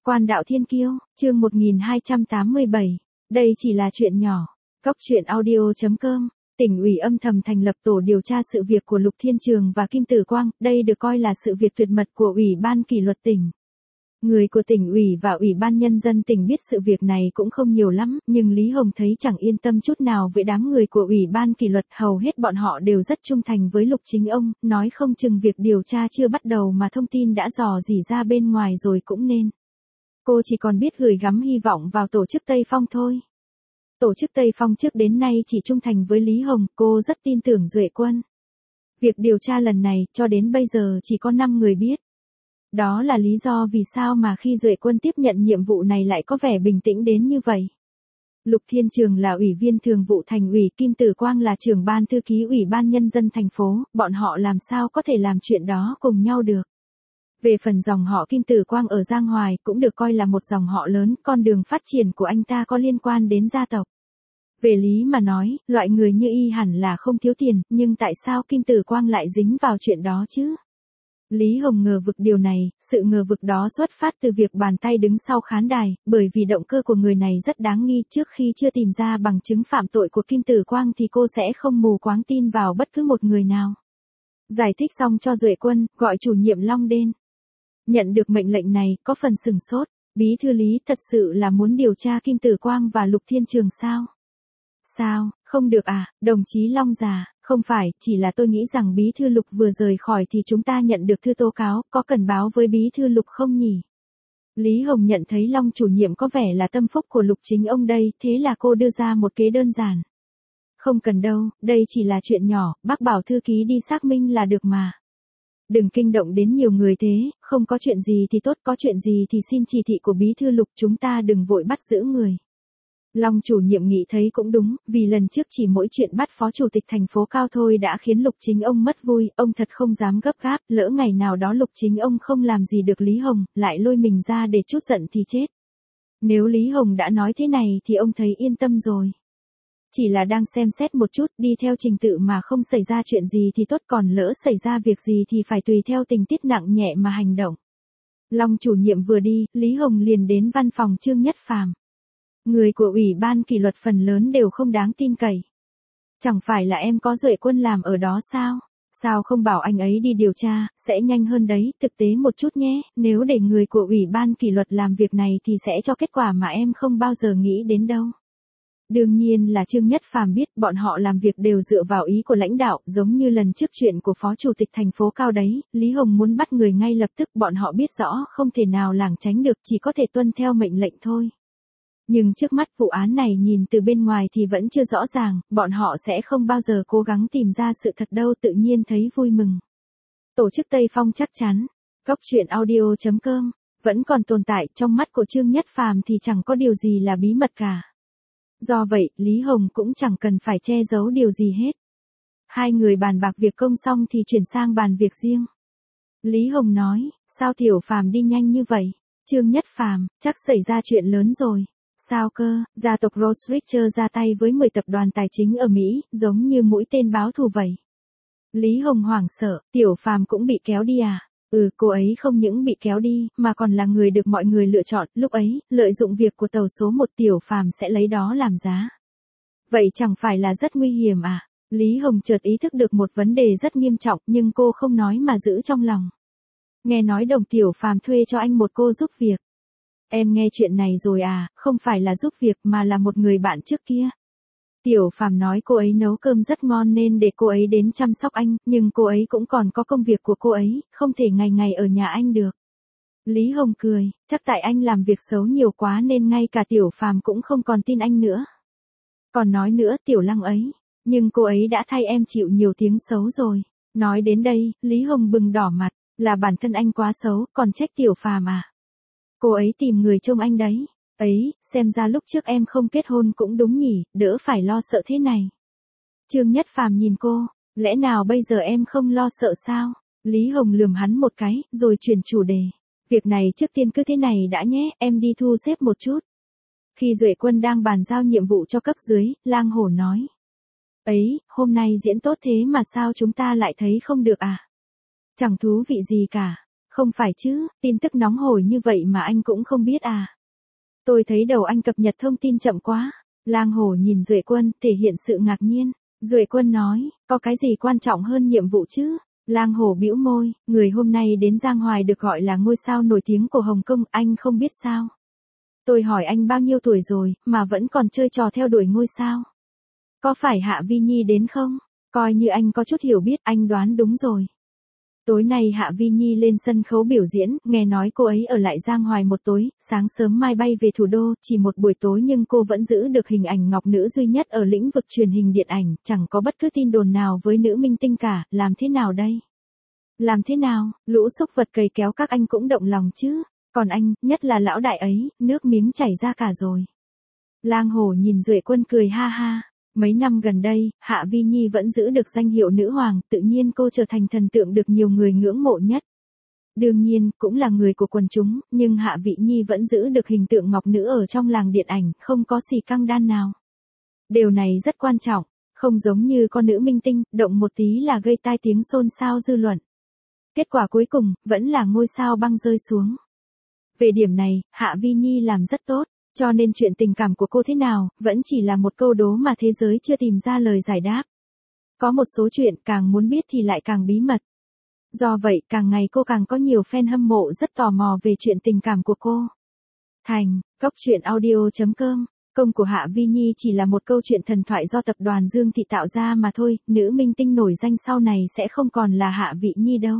Quan đạo thiên kiêu, chương 1287. Đây chỉ là chuyện nhỏ. Cóc truyện audio.com. Tỉnh ủy âm thầm thành lập tổ điều tra sự việc của Lục Thiên Trường và Kim Tử Quang, đây được coi là sự việc tuyệt mật của Ủy ban kỷ luật tỉnh. Người của tỉnh ủy và Ủy ban Nhân dân tỉnh biết sự việc này cũng không nhiều lắm, nhưng Lý Hồng thấy chẳng yên tâm chút nào với đám người của Ủy ban kỷ luật, hầu hết bọn họ đều rất trung thành với Lục Chính ông, nói không chừng việc điều tra chưa bắt đầu mà thông tin đã dò dỉ ra bên ngoài rồi cũng nên. Cô chỉ còn biết gửi gắm hy vọng vào tổ chức Tây Phong thôi. Tổ chức Tây Phong trước đến nay chỉ trung thành với Lý Hồng, cô rất tin tưởng Duệ Quân. Việc điều tra lần này, cho đến bây giờ chỉ có 5 người biết. Đó là lý do vì sao mà khi Duệ Quân tiếp nhận nhiệm vụ này lại có vẻ bình tĩnh đến như vậy. Lục Thiên Trường là ủy viên thường vụ thành ủy, Kim Tử Quang là trưởng ban thư ký Ủy ban Nhân dân thành phố, bọn họ làm sao có thể làm chuyện đó cùng nhau được. Về phần dòng họ Kim Tử Quang ở Giang Hoài cũng được coi là một dòng họ lớn, con đường phát triển của anh ta có liên quan đến gia tộc. Về lý mà nói, loại người như y hẳn là không thiếu tiền, nhưng tại sao Kim Tử Quang lại dính vào chuyện đó chứ? Lý Hồng ngờ vực điều này, sự ngờ vực đó xuất phát từ việc bàn tay đứng sau khán đài, bởi vì động cơ của người này rất đáng nghi. Trước khi chưa tìm ra bằng chứng phạm tội của Kim Tử Quang thì cô sẽ không mù quáng tin vào bất cứ một người nào. Giải thích xong cho Duệ Quân, gọi chủ nhiệm Long đến. Nhận được mệnh lệnh này, có phần sửng sốt. Bí thư Lý thật sự là muốn điều tra Kim Tử Quang và Lục Thiên Trường sao? Sao, không được à, đồng chí Long già, không phải, chỉ là tôi nghĩ rằng bí thư Lục vừa rời khỏi thì chúng ta nhận được thư tố cáo, có cần báo với bí thư Lục không nhỉ? Lý Hồng nhận thấy Long chủ nhiệm có vẻ là tâm phúc của Lục Chính ông đây, thế là cô đưa ra một kế đơn giản. Không cần đâu, đây chỉ là chuyện nhỏ, bác bảo thư ký đi xác minh là được mà. Đừng kinh động đến nhiều người thế, không có chuyện gì thì tốt, có chuyện gì thì xin chỉ thị của bí thư Lục, chúng ta đừng vội bắt giữ người. Long chủ nhiệm nghĩ thấy cũng đúng, vì lần trước chỉ mỗi chuyện bắt phó chủ tịch thành phố Cao thôi đã khiến Lục Chính ông mất vui, ông thật không dám gấp gáp, lỡ ngày nào đó Lục Chính ông không làm gì được Lý Hồng, lại lôi mình ra để trút giận thì chết. Nếu Lý Hồng đã nói thế này thì ông thấy yên tâm rồi. Chỉ là đang xem xét một chút, đi theo trình tự mà không xảy ra chuyện gì thì tốt, còn lỡ xảy ra việc gì thì phải tùy theo tình tiết nặng nhẹ mà hành động. Long chủ nhiệm vừa đi, Lý Hồng liền đến văn phòng Trương Nhất Phàm. Người của Ủy ban kỷ luật phần lớn đều không đáng tin cậy. Chẳng phải là em có Duệ Quân làm ở đó sao? Sao không bảo anh ấy đi điều tra, sẽ nhanh hơn đấy, thực tế một chút nhé, nếu để người của Ủy ban kỷ luật làm việc này thì sẽ cho kết quả mà em không bao giờ nghĩ đến đâu. Đương nhiên là Trương Nhất Phàm biết bọn họ làm việc đều dựa vào ý của lãnh đạo, giống như lần trước chuyện của Phó Chủ tịch thành phố Cao đấy, Lý Hồng muốn bắt người ngay lập tức, bọn họ biết rõ không thể nào lảng tránh được, chỉ có thể tuân theo mệnh lệnh thôi. Nhưng trước mắt vụ án này nhìn từ bên ngoài thì vẫn chưa rõ ràng, bọn họ sẽ không bao giờ cố gắng tìm ra sự thật đâu, tự nhiên thấy vui mừng. Tổ chức Tây Phong chắc chắn, Cóc truyện audio.com, vẫn còn tồn tại, trong mắt của Trương Nhất Phàm thì chẳng có điều gì là bí mật cả. Do vậy, Lý Hồng cũng chẳng cần phải che giấu điều gì hết. Hai người bàn bạc việc công xong thì chuyển sang bàn việc riêng. Lý Hồng nói, sao Tiểu Phàm đi nhanh như vậy? Trương Nhất Phàm, chắc xảy ra chuyện lớn rồi. Sao cơ, gia tộc Rothschild ra tay với 10 tập đoàn tài chính ở Mỹ, giống như mũi tên báo thù vậy. Lý Hồng hoảng sợ, Tiểu Phàm cũng bị kéo đi à? Cô ấy không những bị kéo đi, mà còn là người được mọi người lựa chọn, lúc ấy, lợi dụng việc của tàu số 1 Tiểu Phàm sẽ lấy đó làm giá. Vậy chẳng phải là rất nguy hiểm à? Lý Hồng chợt ý thức được một vấn đề rất nghiêm trọng, nhưng cô không nói mà giữ trong lòng. Nghe nói Đồng Tiểu Phàm thuê cho anh một cô giúp việc. Em nghe chuyện này rồi à, không phải là giúp việc mà là một người bạn trước kia. Tiểu Phàm nói cô ấy nấu cơm rất ngon nên để cô ấy đến chăm sóc anh, nhưng cô ấy cũng còn có công việc của cô ấy, không thể ngày ngày ở nhà anh được. Lý Hồng cười, chắc tại anh làm việc xấu nhiều quá nên ngay cả Tiểu Phàm cũng không còn tin anh nữa. Còn nói nữa, Tiểu Lăng ấy, nhưng cô ấy đã thay em chịu nhiều tiếng xấu rồi. Nói đến đây, Lý Hồng bừng đỏ mặt, là bản thân anh quá xấu, còn trách Tiểu Phàm à? Cô ấy tìm người trông anh đấy. Ấy, xem ra lúc trước em không kết hôn cũng đúng nhỉ, đỡ phải lo sợ thế này. Trương Nhất Phàm nhìn cô, lẽ nào bây giờ em không lo sợ sao? Lý Hồng lườm hắn một cái, rồi chuyển chủ đề. Việc này trước tiên cứ thế này đã nhé, em đi thu xếp một chút. Khi Duệ Quân đang bàn giao nhiệm vụ cho cấp dưới, Lang Hổ nói. Ấy, hôm nay diễn tốt thế mà sao chúng ta lại thấy không được à? Chẳng thú vị gì cả. Không phải chứ, tin tức nóng hổi như vậy mà anh cũng không biết à. Tôi thấy đầu anh cập nhật thông tin chậm quá. Lang Hổ nhìn Duệ Quân, thể hiện sự ngạc nhiên. Duệ Quân nói, có cái gì quan trọng hơn nhiệm vụ chứ? Lang Hổ bĩu môi, người hôm nay đến Giang Hoài được gọi là ngôi sao nổi tiếng của Hồng Kông, anh không biết sao? Tôi hỏi anh bao nhiêu tuổi rồi, mà vẫn còn chơi trò theo đuổi ngôi sao? Có phải Hạ Vi Nhi đến không? Coi như anh có chút hiểu biết, anh đoán đúng rồi. Tối nay Hạ Vi Nhi lên sân khấu biểu diễn, nghe nói cô ấy ở lại Giang Hoài một tối, sáng sớm mai bay về thủ đô, chỉ một buổi tối nhưng cô vẫn giữ được hình ảnh ngọc nữ duy nhất ở lĩnh vực truyền hình điện ảnh, chẳng có bất cứ tin đồn nào với nữ minh tinh cả, làm thế nào đây? Làm thế nào, lũ xúc vật cầy kéo các anh cũng động lòng chứ, còn anh, nhất là lão đại ấy, nước miếng chảy ra cả rồi. Lang Hổ nhìn Duệ Quân cười ha ha. Mấy năm gần đây, Hạ Vi Nhi vẫn giữ được danh hiệu nữ hoàng, tự nhiên cô trở thành thần tượng được nhiều người ngưỡng mộ nhất. Đương nhiên, cũng là người của quần chúng, nhưng Hạ Vi Nhi vẫn giữ được hình tượng ngọc nữ ở trong làng điện ảnh, không có xì căng đan nào. Điều này rất quan trọng, không giống như con nữ minh tinh, động một tí là gây tai tiếng xôn xao dư luận. Kết quả cuối cùng, vẫn là ngôi sao băng rơi xuống. Về điểm này, Hạ Vi Nhi làm rất tốt. Cho nên chuyện tình cảm của cô thế nào, vẫn chỉ là một câu đố mà thế giới chưa tìm ra lời giải đáp. Có một số chuyện càng muốn biết thì lại càng bí mật. Do vậy, càng ngày cô càng có nhiều fan hâm mộ rất tò mò về chuyện tình cảm của cô. Thành, Cốc Truyện Audio.com. Công của Hạ Vi Nhi chỉ là một câu chuyện thần thoại do tập đoàn Dương Thị tạo ra mà thôi, nữ minh tinh nổi danh sau này sẽ không còn là Hạ Vi Nhi đâu.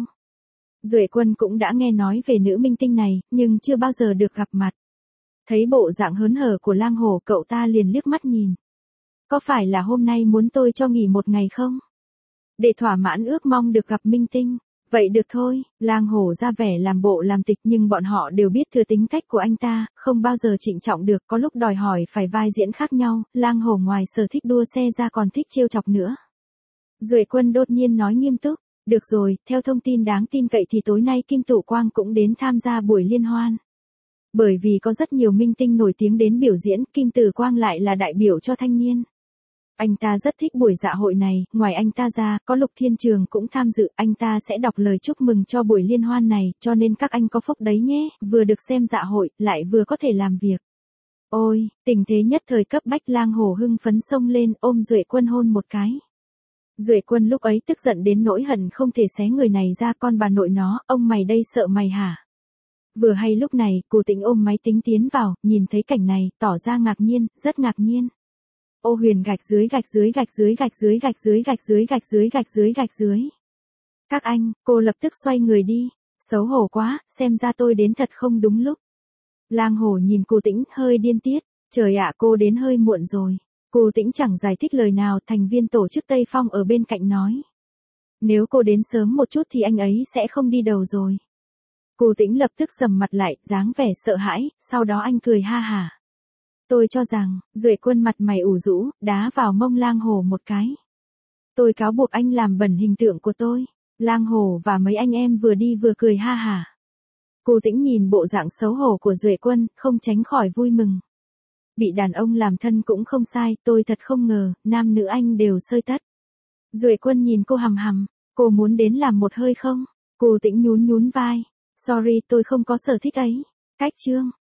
Duệ Quân cũng đã nghe nói về nữ minh tinh này, nhưng chưa bao giờ được gặp mặt. Thấy bộ dạng hớn hở của Lang Hổ, cậu ta liền liếc mắt nhìn. Có phải là hôm nay muốn tôi cho nghỉ một ngày không? Để thỏa mãn ước mong được gặp minh tinh. Vậy được thôi, Lang Hổ ra vẻ làm bộ làm tịch nhưng bọn họ đều biết thừa tính cách của anh ta, không bao giờ trịnh trọng được, có lúc đòi hỏi phải vai diễn khác nhau, Lang Hổ ngoài sở thích đua xe ra còn thích trêu chọc nữa. Duệ Quân đột nhiên nói nghiêm túc, được rồi, theo thông tin đáng tin cậy thì tối nay Kim Tụ Quang cũng đến tham gia buổi liên hoan. Bởi vì có rất nhiều minh tinh nổi tiếng đến biểu diễn, Kim Tử Quang lại là đại biểu cho thanh niên. Anh ta rất thích buổi dạ hội này, ngoài anh ta ra, có Lục Thiên Trường cũng tham dự, anh ta sẽ đọc lời chúc mừng cho buổi liên hoan này, cho nên các anh có phúc đấy nhé, vừa được xem dạ hội, lại vừa có thể làm việc. Ôi, tình thế nhất thời cấp bách, Lang Hổ hưng phấn xông lên, ôm Duệ Quân hôn một cái. Duệ Quân lúc ấy tức giận đến nỗi hận không thể xé người này ra, con bà nội nó, ông mày đây sợ mày hả? Vừa hay lúc này, Cù Tĩnh ôm máy tính tiến vào, nhìn thấy cảnh này, tỏ ra ngạc nhiên, rất ngạc nhiên. Ô Huyền gạch dưới gạch dưới gạch dưới gạch dưới gạch dưới gạch dưới gạch dưới gạch dưới gạch dưới. Các anh, cô lập tức xoay người đi. Xấu hổ quá, xem ra tôi đến thật không đúng lúc. Lang Hổ nhìn Cù Tĩnh hơi điên tiết. Trời ạ, cô đến hơi muộn rồi. Cù Tĩnh chẳng giải thích lời nào, thành viên tổ chức Tây Phong ở bên cạnh nói. Nếu cô đến sớm một chút thì anh ấy sẽ không đi đầu rồi. Cù Tĩnh lập tức sầm mặt lại, dáng vẻ sợ hãi, sau đó anh cười ha hả. Tôi cho rằng, Duệ Quân mặt mày ủ rũ, đá vào mông Lang Hổ một cái. Tôi cáo buộc anh làm bẩn hình tượng của tôi. Lang Hổ và mấy anh em vừa đi vừa cười ha hả. Cù Tĩnh nhìn bộ dạng xấu hổ của Duệ Quân, không tránh khỏi vui mừng. Bị đàn ông làm thân cũng không sai, tôi thật không ngờ, nam nữ anh đều xơi tất. Duệ Quân nhìn cô hằm hằm, cô muốn đến làm một hơi không? Cù Tĩnh nhún nhún vai. Sorry, tôi không có sở thích ấy. Cách chương.